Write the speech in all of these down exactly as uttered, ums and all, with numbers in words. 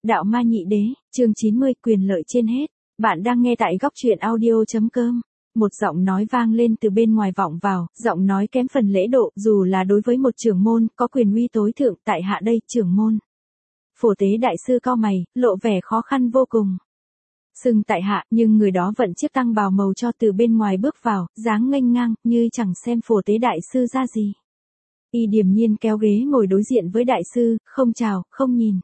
Đạo ma nhị đế, chương chín mươi, quyền lợi trên hết. Bạn đang nghe tại góc truyện audio chấm com. Một giọng nói vang lên từ bên ngoài vọng vào, giọng nói kém phần lễ độ, dù là đối với một trưởng môn, có quyền uy tối thượng, tại hạ đây, trưởng môn. Phổ tế đại sư cau mày, lộ vẻ khó khăn vô cùng. Xưng tại hạ, nhưng người đó vận chiếc tăng bào màu cho từ bên ngoài bước vào, dáng nghênh ngang, như chẳng xem phổ tế đại sư ra gì. Y điềm nhiên kéo ghế ngồi đối diện với đại sư, không chào, không nhìn.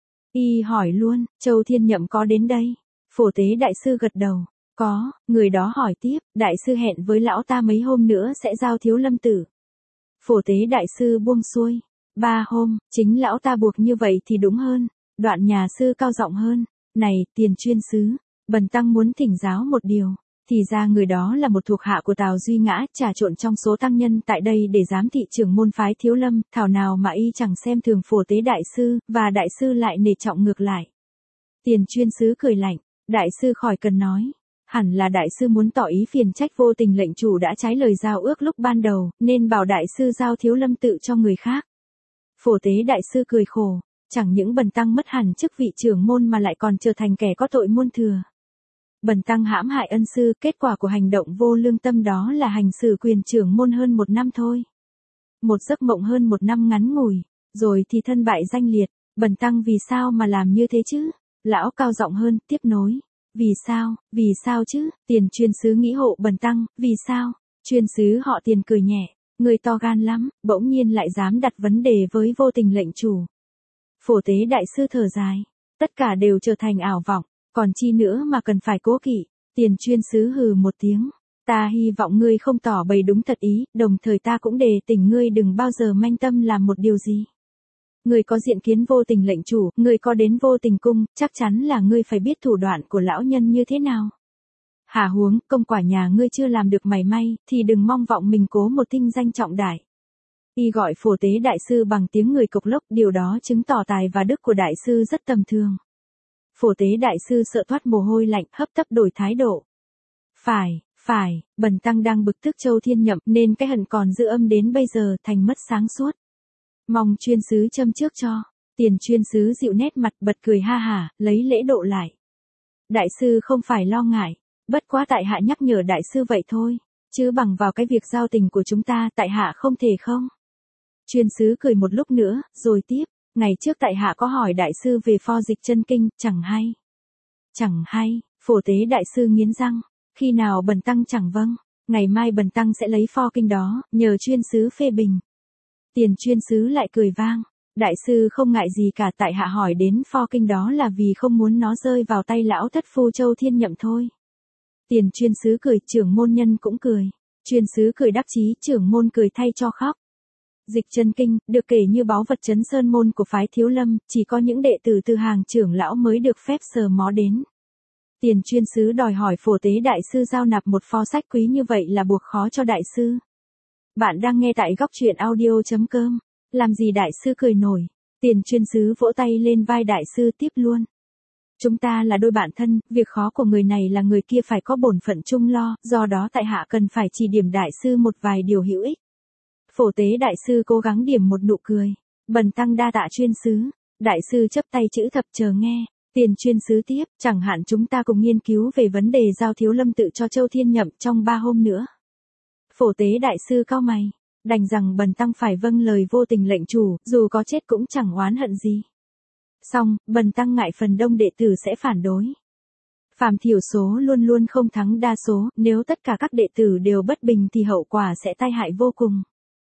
Y hỏi luôn, Châu Thiên Nhậm có đến đây? Phổ tế đại sư gật đầu. Có, người đó hỏi tiếp, đại sư hẹn với lão ta mấy hôm nữa sẽ giao Thiếu Lâm tử. Phổ tế đại sư buông xuôi. Ba hôm, chính lão ta buộc như vậy thì đúng hơn. Đoạn nhà sư cao giọng hơn. Này, tiền chuyên sứ, bần tăng muốn thỉnh giáo một điều. Thì ra người đó là một thuộc hạ của Tào Duy Ngã, trà trộn trong số tăng nhân tại đây để giám thị trưởng môn phái Thiếu Lâm, thảo nào mà y chẳng xem thường phổ tế đại sư, và đại sư lại nể trọng ngược lại. Tiền chuyên sứ cười lạnh, đại sư khỏi cần nói. Hẳn là đại sư muốn tỏ ý phiền trách vô tình lệnh chủ đã trái lời giao ước lúc ban đầu, nên bảo đại sư giao Thiếu Lâm tự cho người khác. Phổ tế đại sư cười khổ, chẳng những bần tăng mất hẳn chức vị trưởng môn mà lại còn trở thành kẻ có tội muôn thừa. Bần tăng hãm hại ân sư, kết quả của hành động vô lương tâm đó là hành xử quyền trưởng môn hơn một năm thôi. Một giấc mộng hơn một năm ngắn ngủi, rồi thì thân bại danh liệt, bần tăng vì sao mà làm như thế chứ? Lão cao giọng hơn, tiếp nối. Vì sao, vì sao chứ? Tiền chuyên sứ nghĩ hộ bần tăng, vì sao? Chuyên sứ họ Tiền cười nhẹ, người to gan lắm, bỗng nhiên lại dám đặt vấn đề với vô tình lệnh chủ. Phổ tế đại sư thở dài, tất cả đều trở thành ảo vọng. Còn chi nữa mà cần phải cố kỵ. Tiền chuyên sứ hừ một tiếng. Ta hy vọng ngươi không tỏ bày đúng thật ý, đồng thời ta cũng đề tỉnh ngươi đừng bao giờ manh tâm làm một điều gì. Ngươi có diện kiến vô tình lệnh chủ, ngươi có đến vô tình cung, chắc chắn là ngươi phải biết thủ đoạn của lão nhân như thế nào. Hả huống, công quả nhà ngươi chưa làm được mảy may, thì đừng mong vọng mình cố một tinh danh trọng đại. Y gọi phổ tế đại sư bằng tiếng người cộc lốc, điều đó chứng tỏ tài và đức của đại sư rất tầm thường. Phổ tế đại sư sợ thoát mồ hôi lạnh, hấp tấp đổi thái độ. Phải, phải, bần tăng đang bực tức Châu Thiên Nhậm nên cái hận còn dư âm đến bây giờ thành mất sáng suốt. Mong chuyên sứ châm trước cho. Tiền chuyên sứ dịu nét mặt bật cười ha hả, lấy lễ độ lại. Đại sư không phải lo ngại, bất quá tại hạ nhắc nhở đại sư vậy thôi, chứ bằng vào cái việc giao tình của chúng ta tại hạ không thể không. Chuyên sứ cười một lúc nữa, rồi tiếp. Ngày trước tại hạ có hỏi đại sư về pho dịch chân kinh, chẳng hay. Chẳng hay, phổ tế đại sư nghiến răng, khi nào bần tăng chẳng vâng, ngày mai bần tăng sẽ lấy pho kinh đó, nhờ chuyên sứ phê bình. Tiền chuyên sứ lại cười vang, đại sư không ngại gì cả, tại hạ hỏi đến pho kinh đó là vì không muốn nó rơi vào tay lão thất phu Châu Thiên Nhậm thôi. Tiền chuyên sứ cười, trưởng môn nhân cũng cười, chuyên sứ cười đắc chí, trưởng môn cười thay cho khóc. Dịch chân kinh, được kể như báu vật trấn sơn môn của phái Thiếu Lâm, chỉ có những đệ tử từ hàng trưởng lão mới được phép sờ mó đến. Tiền chuyên sứ đòi hỏi phổ tế đại sư giao nạp một pho sách quý như vậy là buộc khó cho đại sư. Bạn đang nghe tại góc truyện audio chấm com. Làm gì đại sư cười nổi. Tiền chuyên sứ vỗ tay lên vai đại sư tiếp luôn. Chúng ta là đôi bạn thân, việc khó của người này là người kia phải có bổn phận chung lo, do đó tại hạ cần phải chỉ điểm đại sư một vài điều hữu ích. Phổ tế đại sư cố gắng điểm một nụ cười. Bần tăng đa tạ chuyên sứ. Đại sư chấp tay chữ thập chờ nghe. Tiền chuyên sứ tiếp, chẳng hạn chúng ta cùng nghiên cứu về vấn đề giao Thiếu Lâm tự cho Châu Thiên Nhậm trong ba hôm nữa. Phổ tế đại sư cau mày, đành rằng bần tăng phải vâng lời vô tình lệnh chủ, dù có chết cũng chẳng oán hận gì. Xong, bần tăng ngại phần đông đệ tử sẽ phản đối. Phàm thiểu số luôn luôn không thắng đa số, nếu tất cả các đệ tử đều bất bình thì hậu quả sẽ tai hại vô cùng.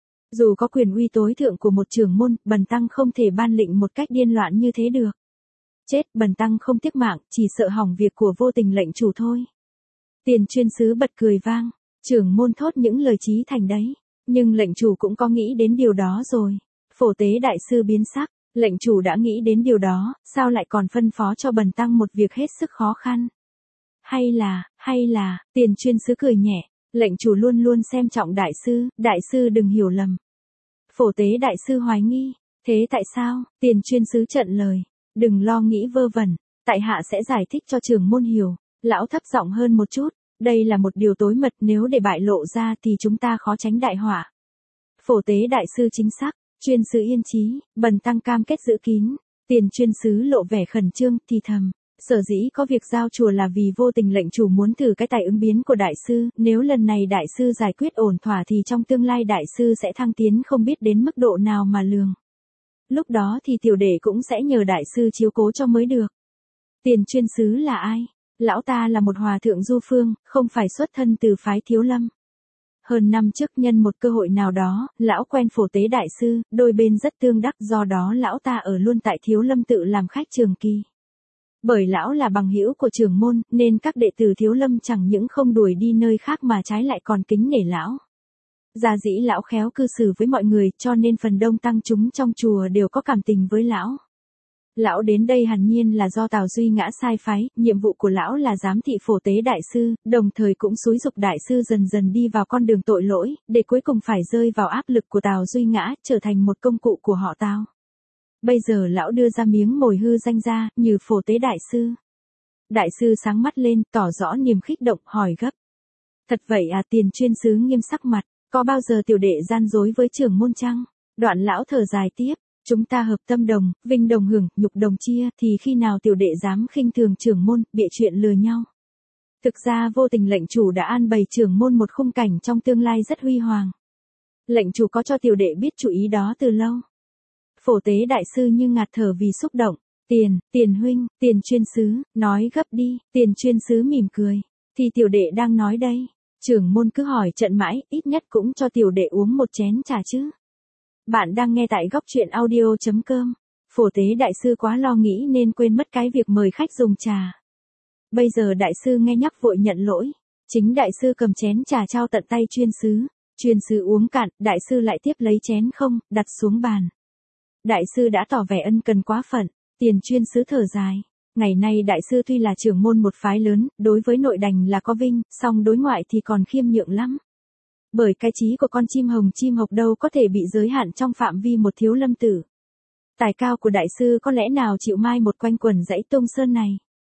Dù có quyền uy tối thượng của một trưởng môn, bần tăng không thể ban lệnh một cách điên loạn như thế được. Chết, bần tăng không tiếc mạng, chỉ sợ hỏng việc của vô tình lệnh chủ thôi. Tiền chuyên sứ bật cười vang, trưởng môn thốt những lời chí thành đấy, nhưng lệnh chủ cũng có nghĩ đến điều đó rồi. Phổ tế đại sư biến sắc, lệnh chủ đã nghĩ đến điều đó, sao lại còn phân phó cho bần tăng một việc hết sức khó khăn? Hay là, hay là, tiền chuyên sứ cười nhẹ. Lệnh chủ luôn luôn xem trọng đại sư, đại sư đừng hiểu lầm. Phổ tế đại sư hoài nghi, thế tại sao? Tiền chuyên sứ trận lời, đừng lo nghĩ vơ vẩn, tại hạ sẽ giải thích cho trưởng môn hiểu. Lão thấp giọng hơn một chút, đây là một điều tối mật, nếu để bại lộ ra thì chúng ta khó tránh đại họa. Phổ tế đại sư chính xác, chuyên sứ yên chí, bần tăng cam kết giữ kín. Tiền chuyên sứ lộ vẻ khẩn trương, thì thầm. Sở dĩ có việc giao chùa là vì vô tình lệnh chủ muốn thử cái tài ứng biến của đại sư, nếu lần này đại sư giải quyết ổn thỏa thì trong tương lai đại sư sẽ thăng tiến không biết đến mức độ nào mà lường. Lúc đó thì tiểu đệ cũng sẽ nhờ đại sư chiếu cố cho mới được. Tiền chuyên sứ là ai? Lão ta là một hòa thượng du phương, không phải xuất thân từ phái Thiếu Lâm. Hơn năm trước nhân một cơ hội nào đó, lão quen Phổ Tế đại sư, đôi bên rất tương đắc, do đó lão ta ở luôn tại Thiếu Lâm tự làm khách trường kỳ. Bởi lão là bằng hữu của trưởng môn, nên các đệ tử Thiếu Lâm chẳng những không đuổi đi nơi khác mà trái lại còn kính nể lão. Gia dĩ lão khéo cư xử với mọi người, cho nên phần đông tăng chúng trong chùa đều có cảm tình với lão. Lão đến đây hẳn nhiên là do Tào Duy Ngã sai phái, nhiệm vụ của lão là giám thị Phổ Tế đại sư, đồng thời cũng xúi giục đại sư dần dần đi vào con đường tội lỗi, để cuối cùng phải rơi vào áp lực của Tào Duy Ngã, trở thành một công cụ của họ Tào. Bây giờ lão đưa ra miếng mồi hư danh ra, như Phổ Tế đại sư. Đại sư sáng mắt lên, tỏ rõ niềm khích động, hỏi gấp. Thật vậy à? Tiền chuyên sứ nghiêm sắc mặt, có bao giờ tiểu đệ gian dối với trưởng môn chăng? Đoạn lão thở dài tiếp. Chúng ta hợp tâm đồng, vinh đồng hưởng, nhục đồng chia, thì khi nào tiểu đệ dám khinh thường trưởng môn, bịa chuyện lừa nhau. Thực ra vô tình lệnh chủ đã an bày trưởng môn một khung cảnh trong tương lai rất huy hoàng. Lệnh chủ có cho tiểu đệ biết chủ ý đó từ lâu. Phổ Tế đại sư như ngạt thở vì xúc động. Tiền, tiền huynh, tiền chuyên sứ, nói gấp đi. Tiền chuyên sứ mỉm cười. Thì tiểu đệ đang nói đây. Trưởng môn cứ hỏi trận mãi, ít nhất cũng cho tiểu đệ uống một chén trà chứ. Bạn đang nghe tại góc truyện audio chấm com. Phổ Tế đại sư quá lo nghĩ nên quên mất cái việc mời khách dùng trà. Bây giờ đại sư nghe nhắc vội nhận lỗi. Chính đại sư cầm chén trà trao tận tay chuyên sứ. Chuyên sứ uống cạn, đại sư lại tiếp lấy chén không, đặt xuống bàn. Đại sư đã tỏ vẻ ân cần quá phận. Tiền chuyên sứ thở dài. Ngày nay đại sư tuy là trưởng môn một phái lớn, đối với nội đành là có vinh, song đối ngoại thì còn khiêm nhượng lắm. Bởi cái chí của con chim hồng chim hộc đâu có thể bị giới hạn trong phạm vi một Thiếu Lâm tử. Tài cao của đại sư có lẽ nào chịu mai một quanh quần dãy Tung Sơn này.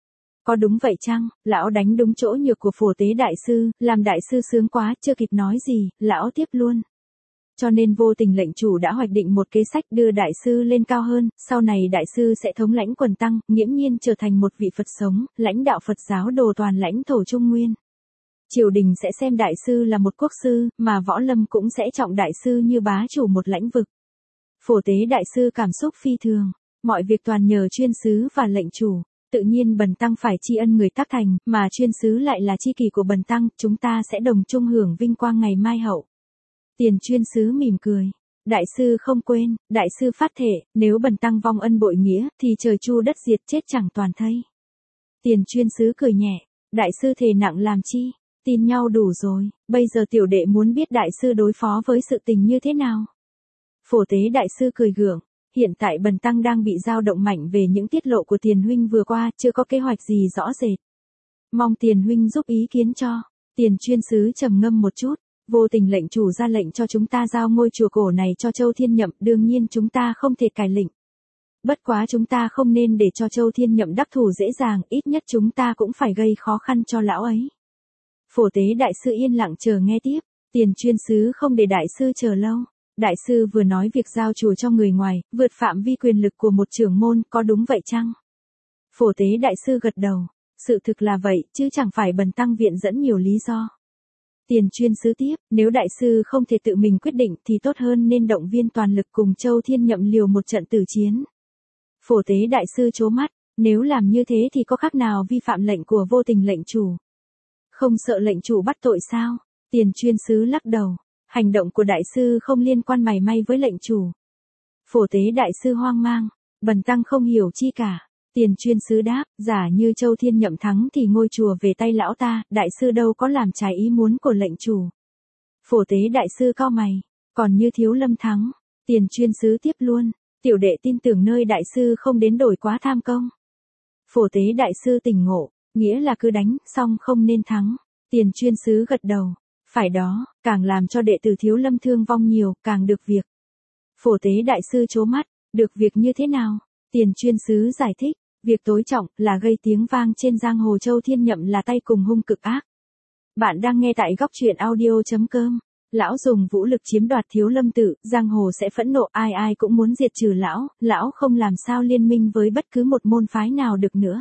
Có đúng vậy chăng? Lão đánh đúng chỗ nhược của Phổ Tế đại sư, làm đại sư sướng quá, chưa kịp nói gì, lão tiếp luôn. Cho nên vô tình lệnh chủ đã hoạch định một kế sách đưa đại sư lên cao hơn, sau này đại sư sẽ thống lãnh quần tăng, nghiễm nhiên trở thành một vị Phật sống, lãnh đạo Phật giáo đồ toàn lãnh thổ Trung Nguyên. Triều đình sẽ xem đại sư là một quốc sư, mà võ lâm cũng sẽ trọng đại sư như bá chủ một lãnh vực. Phổ Tế đại sư cảm xúc phi thường, mọi việc toàn nhờ chuyên sứ và lệnh chủ, tự nhiên bần tăng phải tri ân người tác thành, mà chuyên sứ lại là tri kỷ của bần tăng, chúng ta sẽ đồng chung hưởng vinh quang ngày mai hậu. Tiền chuyên sứ mỉm cười, đại sư không quên, đại sư phát thệ, nếu bần tăng vong ân bội nghĩa, thì trời chu đất diệt chết chẳng toàn thây. Tiền chuyên sứ cười nhẹ, đại sư thề nặng làm chi? Tin nhau đủ rồi, bây giờ tiểu đệ muốn biết đại sư đối phó với sự tình như thế nào. Phổ Tế đại sư cười gượng, hiện tại bần tăng đang bị dao động mạnh về những tiết lộ của tiền huynh vừa qua, chưa có kế hoạch gì rõ rệt. Mong tiền huynh giúp ý kiến cho. Tiền chuyên sứ trầm ngâm một chút, vô tình lệnh chủ ra lệnh cho chúng ta giao ngôi chùa cổ này cho Châu Thiên Nhậm, đương nhiên chúng ta không thể cải lệnh. Bất quá chúng ta không nên để cho Châu Thiên Nhậm đắc thủ dễ dàng, ít nhất chúng ta cũng phải gây khó khăn cho lão ấy. Phổ Tế đại sư yên lặng chờ nghe tiếp, tiền chuyên sứ không để đại sư chờ lâu. Đại sư vừa nói việc giao chùa cho người ngoài, vượt phạm vi quyền lực của một trưởng môn, có đúng vậy chăng? Phổ Tế đại sư gật đầu, sự thực là vậy, chứ chẳng phải bần tăng viện dẫn nhiều lý do. Tiền chuyên sứ tiếp, nếu đại sư không thể tự mình quyết định thì tốt hơn nên động viên toàn lực cùng Châu Thiên Nhậm liều một trận tử chiến. Phổ Tế đại sư trố mắt, nếu làm như thế thì có khác nào vi phạm lệnh của vô tình lệnh chủ? Không sợ lệnh chủ bắt tội sao? Tiền chuyên sứ lắc đầu, hành động của đại sư không liên quan mảy may với lệnh chủ. Phổ Tế đại sư hoang mang, bần tăng không hiểu chi cả. Tiền chuyên sứ đáp, giả như Châu Thiên Nhậm thắng thì ngôi chùa về tay lão ta, đại sư đâu có làm trái ý muốn của lệnh chủ. Phổ Tế đại sư cau mày, còn như Thiếu Lâm thắng, tiền chuyên sứ tiếp luôn, tiểu đệ tin tưởng nơi đại sư không đến đổi quá tham công. Phổ Tế đại sư tỉnh ngộ, nghĩa là cứ đánh, xong không nên thắng. Tiền chuyên sứ gật đầu, phải đó, càng làm cho đệ tử Thiếu Lâm thương vong nhiều, càng được việc. Phổ Tế đại sư trố mắt, được việc như thế nào? Tiền chuyên sứ giải thích, việc tối trọng là gây tiếng vang trên giang hồ Châu Thiên Nhậm là tay cùng hung cực ác. Bạn đang nghe tại góc truyện audio chấm com. Lão dùng vũ lực chiếm đoạt Thiếu Lâm tự, giang hồ sẽ phẫn nộ, ai ai cũng muốn diệt trừ lão, lão không làm sao liên minh với bất cứ một môn phái nào được nữa.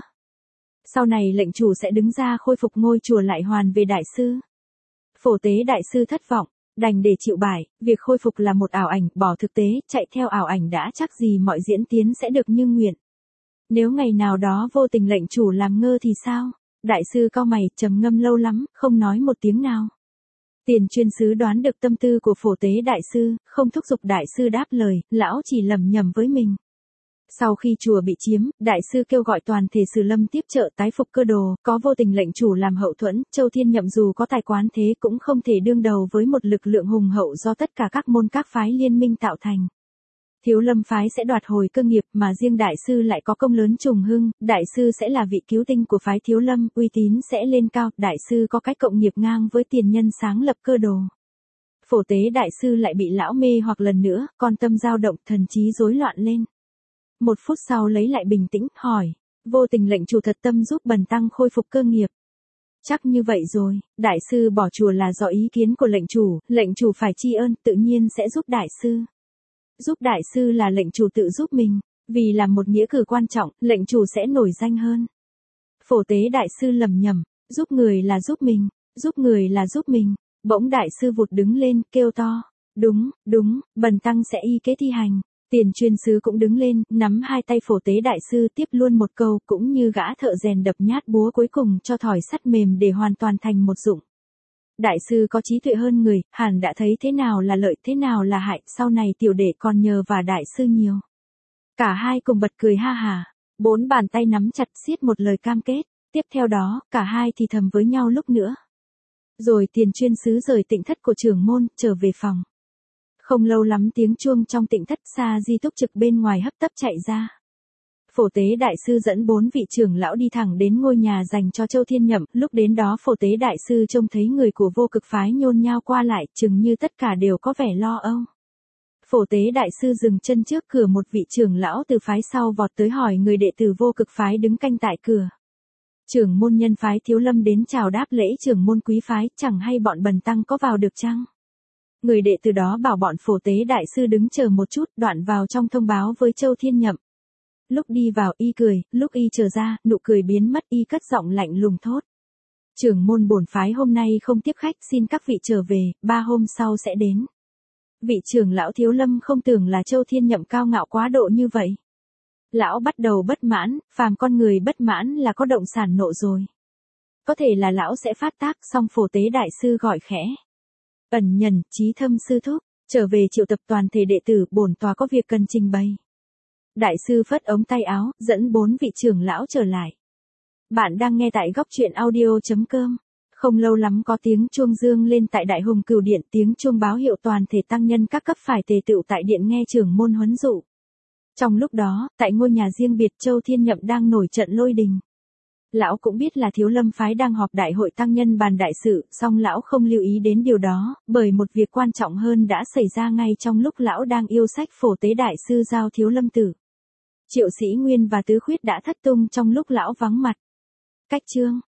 Sau này lệnh chủ sẽ đứng ra khôi phục ngôi chùa lại hoàn về đại sư. Phổ Tế đại sư thất vọng, đành để chịu bại, việc khôi phục là một ảo ảnh, bỏ thực tế, chạy theo ảo ảnh đã chắc gì mọi diễn tiến sẽ được như nguyện. Nếu ngày nào đó vô tình lệnh chủ làm ngơ thì sao? Đại sư cau mày, trầm ngâm lâu lắm, không nói một tiếng nào. Tiền chuyên sứ đoán được tâm tư của Phổ Tế đại sư, không thúc giục đại sư đáp lời, lão chỉ lẩm nhẩm với mình. Sau khi chùa bị chiếm, đại sư kêu gọi toàn thể Sử Lâm tiếp trợ tái phục cơ đồ, có vô tình lệnh chủ làm hậu thuẫn, Châu Thiên Nhậm dù có tài quán thế cũng không thể đương đầu với một lực lượng hùng hậu do tất cả các môn các phái liên minh tạo thành. Thiếu Lâm phái sẽ đoạt hồi cơ nghiệp mà riêng đại sư lại có công lớn trùng hưng, đại sư sẽ là vị cứu tinh của phái Thiếu Lâm, uy tín sẽ lên cao, đại sư có cách cộng nghiệp ngang với tiền nhân sáng lập cơ đồ. Phổ Tế đại sư lại bị lão mê hoặc lần nữa, con tâm dao động, thần trí rối loạn lên. Một phút sau lấy lại bình tĩnh, hỏi, vô tình lệnh chủ thật tâm giúp bần tăng khôi phục cơ nghiệp. Chắc như vậy rồi, đại sư bỏ chùa là do ý kiến của lệnh chủ, lệnh chủ phải tri ân, tự nhiên sẽ giúp đại sư. Giúp đại sư là lệnh chủ tự giúp mình, vì là một nghĩa cử quan trọng, lệnh chủ sẽ nổi danh hơn. Phổ Tế đại sư lầm nhầm, giúp người là giúp mình, giúp người là giúp mình, bỗng đại sư vụt đứng lên, kêu to, đúng, đúng, bần tăng sẽ y kế thi hành. Tiền chuyên sứ cũng đứng lên, nắm hai tay Phổ Tế đại sư tiếp luôn một câu, cũng như gã thợ rèn đập nhát búa cuối cùng cho thỏi sắt mềm để hoàn toàn thành một dụng. Đại sư có trí tuệ hơn người, hẳn đã thấy thế nào là lợi, thế nào là hại, sau này tiểu đệ còn nhờ và đại sư nhiều. Cả hai cùng bật cười ha hả, bốn bàn tay nắm chặt xiết một lời cam kết, tiếp theo đó, cả hai thì thầm với nhau lúc nữa. Rồi tiền chuyên sứ rời tịnh thất của trưởng môn, trở về phòng. Không lâu lắm tiếng chuông trong tịnh thất xa di túc trực bên ngoài hấp tấp chạy ra. Phổ Tế đại sư dẫn bốn vị trưởng lão đi thẳng đến ngôi nhà dành cho Châu Thiên Nhậm, lúc đến đó Phổ Tế đại sư trông thấy người của vô cực phái nhôn nhao qua lại, chừng như tất cả đều có vẻ lo âu. Phổ Tế đại sư dừng chân trước cửa, một vị trưởng lão từ phái sau vọt tới hỏi người đệ tử vô cực phái đứng canh tại cửa. Trưởng môn nhân phái Thiếu Lâm đến chào đáp lễ trưởng môn quý phái, chẳng hay bọn bần tăng có vào được chăng? Người đệ tử đó bảo bọn Phổ Tế đại sư đứng chờ một chút, đoạn vào trong thông báo với Châu Thiên Nhậm. Lúc đi vào y cười, lúc y trở ra, nụ cười biến mất, y cất giọng lạnh lùng thốt. Trưởng môn bổn phái hôm nay không tiếp khách, xin các vị trở về, ba hôm sau sẽ đến. Vị trưởng lão Thiếu Lâm không tưởng là Châu Thiên Nhậm cao ngạo quá độ như vậy. Lão bắt đầu bất mãn, phàm con người bất mãn là có động sản nộ rồi. Có thể là lão sẽ phát tác, xong Phổ Tế đại sư gọi khẽ. Ẩn Nhần, Chí Thâm sư thúc, trở về triệu tập toàn thể đệ tử, bổn tòa có việc cần trình bày. Đại sư phất ống tay áo, dẫn bốn vị trưởng lão trở lại. Bạn đang nghe tại góc truyện audio chấm com. Không lâu lắm có tiếng chuông dương lên tại Đại Hùng Cửu Điện, tiếng chuông báo hiệu toàn thể tăng nhân các cấp phải tề tựu tại điện nghe trưởng môn huấn dụ. Trong lúc đó, tại ngôi nhà riêng biệt Châu Thiên Nhậm đang nổi trận lôi đình. Lão cũng biết là Thiếu Lâm phái đang họp đại hội tăng nhân bàn đại sự, song lão không lưu ý đến điều đó, bởi một việc quan trọng hơn đã xảy ra ngay trong lúc lão đang yêu sách Phổ Tế đại sư giao Thiếu Lâm tử. Triệu Sĩ Nguyên và Tứ Khuyết đã thất tung trong lúc lão vắng mặt. Cách chương